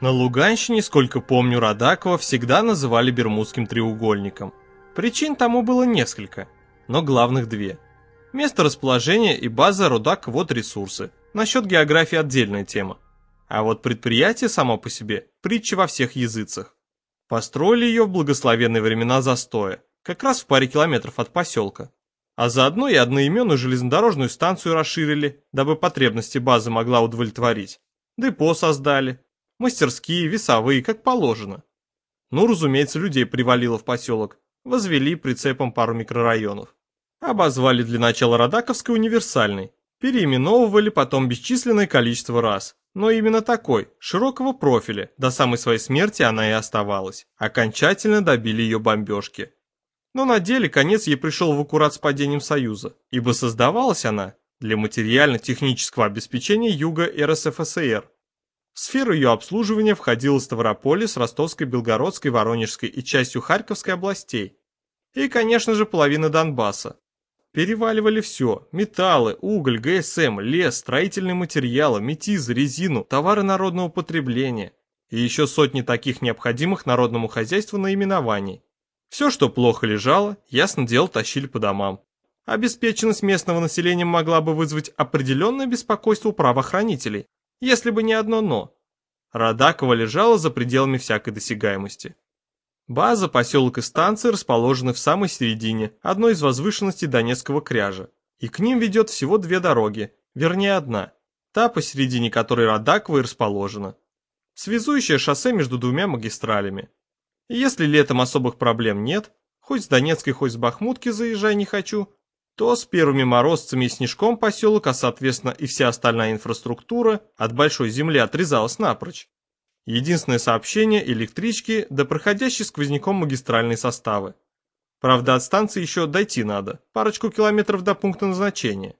На Луганщине, сколько помню, Радакова всегда называли Бермудским треугольником. Причин тому было несколько, но главных две. Место расположения и база Рудак-Водресурсы. Насчет географии отдельная тема. А вот предприятие само по себе – притча во всех языцах. Построили ее в благословенные времена застоя, как раз в паре километров от поселка. А заодно и одноименную железнодорожную станцию расширили, дабы потребности базы могла удовлетворить. Депо создали, мастерские, весовые, как положено. Ну, разумеется, людей привалило в поселок, возвели прицепом пару микрорайонов. Обозвали для начала Радаковской универсальной, переименовывали потом бесчисленное количество раз. Но именно такой, широкого профиля, до самой своей смерти она и оставалась. Окончательно добили ее бомбежки. Но на деле конец ей пришел в аккурат с падением Союза, ибо создавалась она для материально-технического обеспечения Юга РСФСР. В сферу ее обслуживания входила Ставрополис, Ростовской, Белгородской, Воронежской и частью Харьковской областей. И, конечно же, половина Донбасса. Переваливали все – металлы, уголь, ГСМ, лес, строительные материалы, метизы, резину, товары народного потребления и еще сотни таких необходимых народному хозяйству наименований. Все, что плохо лежало, ясно дело, тащили по домам. Обеспеченность местного населения могла бы вызвать определенное беспокойство у правоохранителей, если бы не одно «но». Радакова лежала за пределами всякой досягаемости. База, поселок и станция расположены в самой середине одной из возвышенностей Донецкого кряжа, и к ним ведет всего две дороги, вернее одна, та, посередине которой Радакова и расположена. Связующее шоссе между двумя магистралями. И если летом особых проблем нет, хоть с Донецкой, хоть с Бахмутки заезжай не хочу, то с первыми морозцами и снежком поселок, а соответственно и вся остальная инфраструктура от большой земли отрезалась напрочь. Единственное сообщение – электрички, да проходящие сквозняком магистральные составы. Правда, от станции еще дойти надо, парочку километров до пункта назначения.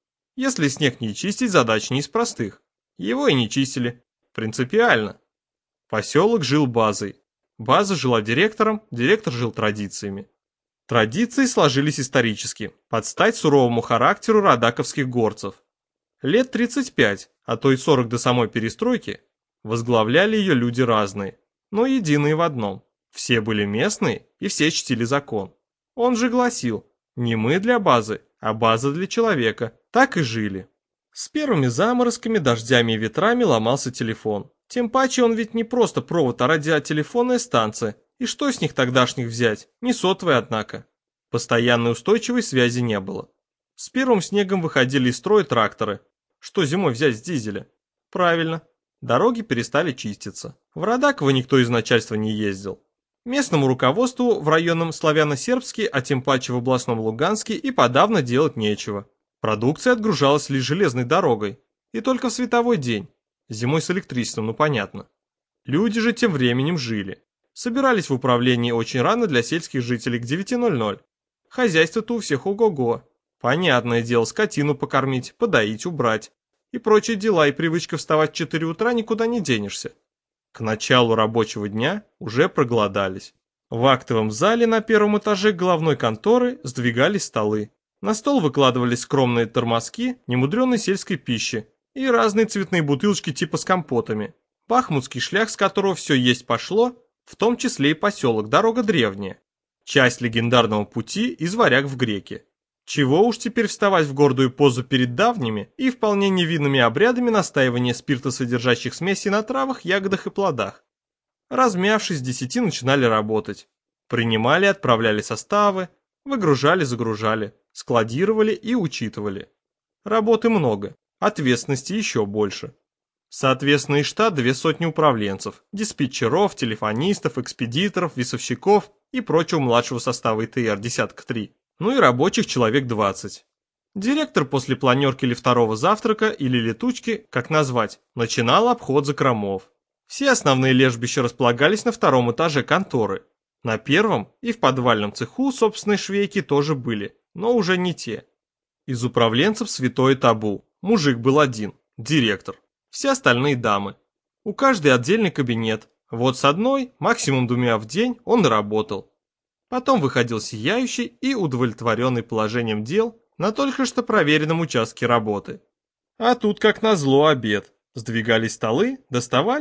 Если снег не чистить, задача не из простых. Его и не чистили. Принципиально. Поселок жил базой. База жила директором, директор жил традициями. Традиции сложились исторически, под стать суровому характеру радаковских горцев. Лет 35, а то и 40 до самой перестройки, возглавляли ее люди разные, но единые в одном. Все были местные и все чтили закон. Он же гласил: не мы для базы, а база для человека. Так и жили. С первыми заморозками, дождями и ветрами ломался телефон. Тем паче он ведь не просто провод, а радиотелефонная станция. И что с них тогдашних взять? Не сотовые, однако. Постоянной устойчивой связи не было. С первым снегом выходили из строя тракторы. Что зимой взять с дизеля? Правильно. Дороги перестали чиститься. В Радаково никто из начальства не ездил. Местному руководству в районном Славяно-Сербске, а тем паче в областном Луганске и подавно делать нечего. Продукция отгружалась лишь железной дорогой. И только в световой день. Зимой с электричеством, ну понятно. Люди же тем временем жили. Собирались в управлении очень рано для сельских жителей к 9:00. Хозяйство-то у всех ого-го. Понятное дело, скотину покормить, подоить, убрать. И прочие дела, и привычка вставать в 4 утра никуда не денешься. К началу рабочего дня уже проголодались. В актовом зале на первом этаже головной конторы сдвигались столы. На стол выкладывались скромные тормозки немудреной сельской пищи и разные цветные бутылочки типа с компотами. Бахмутский шлях, с которого все есть пошло, в том числе и поселок, дорога древняя. Часть легендарного пути из Варяг в Греки. Чего уж теперь вставать в гордую позу перед давними и вполне невинными обрядами настаивания спиртосодержащих смесей на травах, ягодах и плодах. Размявшись, 10 начинали работать. Принимали, отправляли составы, выгружали, загружали, складировали и учитывали. Работы много, ответственности еще больше. Соответственно, и штат 200 управленцев, диспетчеров, телефонистов, экспедиторов, весовщиков и прочего младшего состава ИТР, десятка 3. Ну и рабочих человек 20. Директор после планерки или второго завтрака, или летучки, как назвать, начинал обход закромов. Все основные лежбища располагались на втором этаже конторы. На первом и в подвальном цеху собственные швейки тоже были, но уже не те. Из управленцев святое табу. Мужик был один, директор. Все остальные дамы. У каждой отдельный кабинет. Вот с одной, максимум 2 в день он работал. Потом выходил сияющий и удовлетворенный положением дел на только что проверенном участке работы. А тут, как назло, обед. Сдвигались столы, доставались,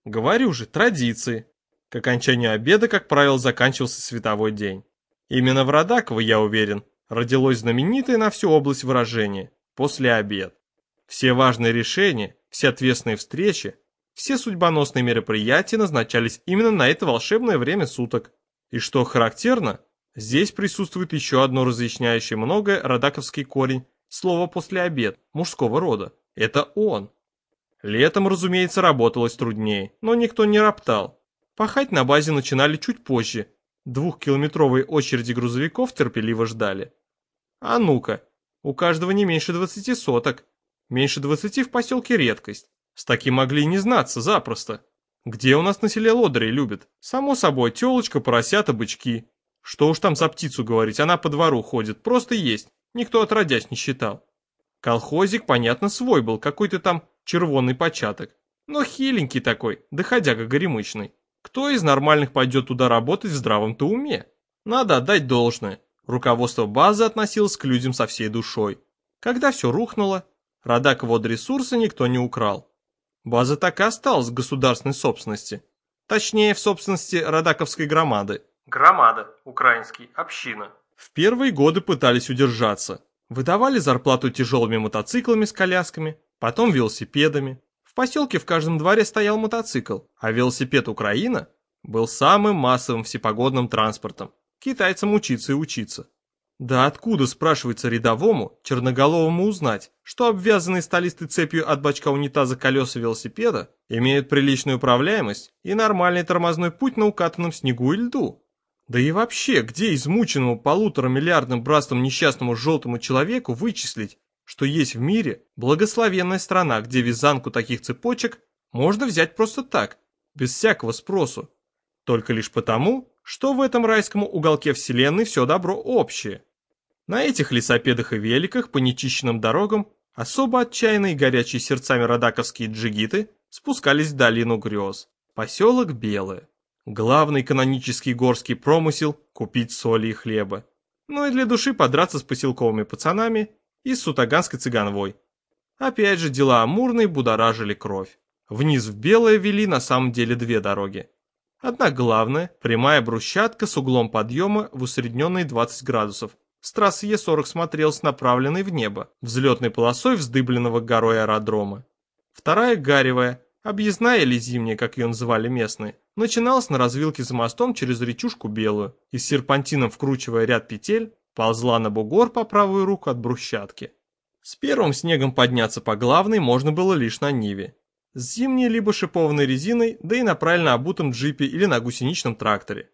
Говорю же, традиции. К окончанию обеда, как правило, заканчивался световой день. Именно в Радаково, я уверен, родилось знаменитое на всю область выражение «после обед». Все важные решения, все ответственные встречи, все судьбоносные мероприятия назначались именно на это волшебное время суток. И что характерно, здесь присутствует еще одно разъясняющее многое радаковский корень слова «после обед» мужского рода. Это он. Летом, разумеется, работалось труднее, но никто не роптал. Пахать на базе начинали чуть позже. 2-километровые очереди грузовиков терпеливо ждали. А ну-ка, у каждого не меньше 20 соток. Меньше 20 в поселке редкость. С таким могли и не знаться запросто. Где у нас на селе лодырей любят? Само собой, телочка, поросята, бычки. Что уж там за птицу говорить, она по двору ходит, просто есть. Никто отродясь не считал. Колхозик, понятно, свой был, какой-то там червонный початок. Но хиленький такой, доходяга горемычный. Кто из нормальных пойдет туда работать в здравом-то уме? Надо отдать должное. Руководство базы относилось к людям со всей душой. Когда все рухнуло, Радаководресурсы никто не украл. База так и осталась в государственной собственности. Точнее, в собственности Радаковской громады. Громада, украинский, община. В первые годы пытались удержаться. Выдавали зарплату тяжелыми мотоциклами с колясками, потом велосипедами. В поселке в каждом дворе стоял мотоцикл, а велосипед «Украина» был самым массовым всепогодным транспортом. Китайцам учиться и учиться. Да откуда, спрашивается рядовому, черноголовому узнать, что обвязанные столистой цепью от бачка унитаза колеса велосипеда имеют приличную управляемость и нормальный тормозной путь на укатанном снегу и льду? Да и вообще, где измученному 1,5-миллиардным братством несчастному желтому человеку вычислить, что есть в мире благословенная страна, где вязанку таких цепочек можно взять просто так, без всякого спросу, только лишь потому, что в этом райском уголке вселенной все добро общее. На этих лесопедах и великах по нечищенным дорогам особо отчаянные и горячие сердцами радаковские джигиты спускались в долину грез, поселок Белое. Главный канонический горский промысел – купить соли и хлеба. Ну и для души подраться с поселковыми пацанами и с сутаганской цыганвой. Опять же, дела амурные будоражили кровь. Вниз в Белое вели на самом деле две дороги. Одна главная, прямая брусчатка с углом подъема в усредненные 20 градусов. С трассы Е40 смотрелась направленной в небо, взлетной полосой вздыбленного горой аэродрома. Вторая гаревая, объездная или зимняя, как ее называли местные, начиналась на развилке за мостом через речушку Белую и с серпантином, вкручивая ряд петель, ползла на бугор по правую руку от брусчатки. С первым снегом подняться по главной можно было лишь на Ниве. С зимней либо шипованной резиной, да и на правильно обутом джипе или на гусеничном тракторе.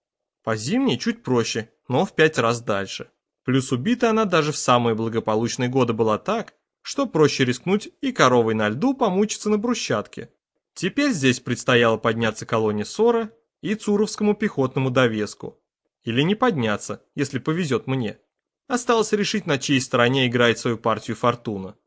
По зимней чуть проще, но в 5 раз дальше. Плюс убита она даже в самые благополучные годы была так, что проще рискнуть и коровой на льду помучиться на брусчатке. Теперь здесь предстояло подняться колонне Сора и Цуровскому пехотному довеску. Или не подняться, если повезет мне. Осталось решить, на чьей стороне играет свою партию фортуна.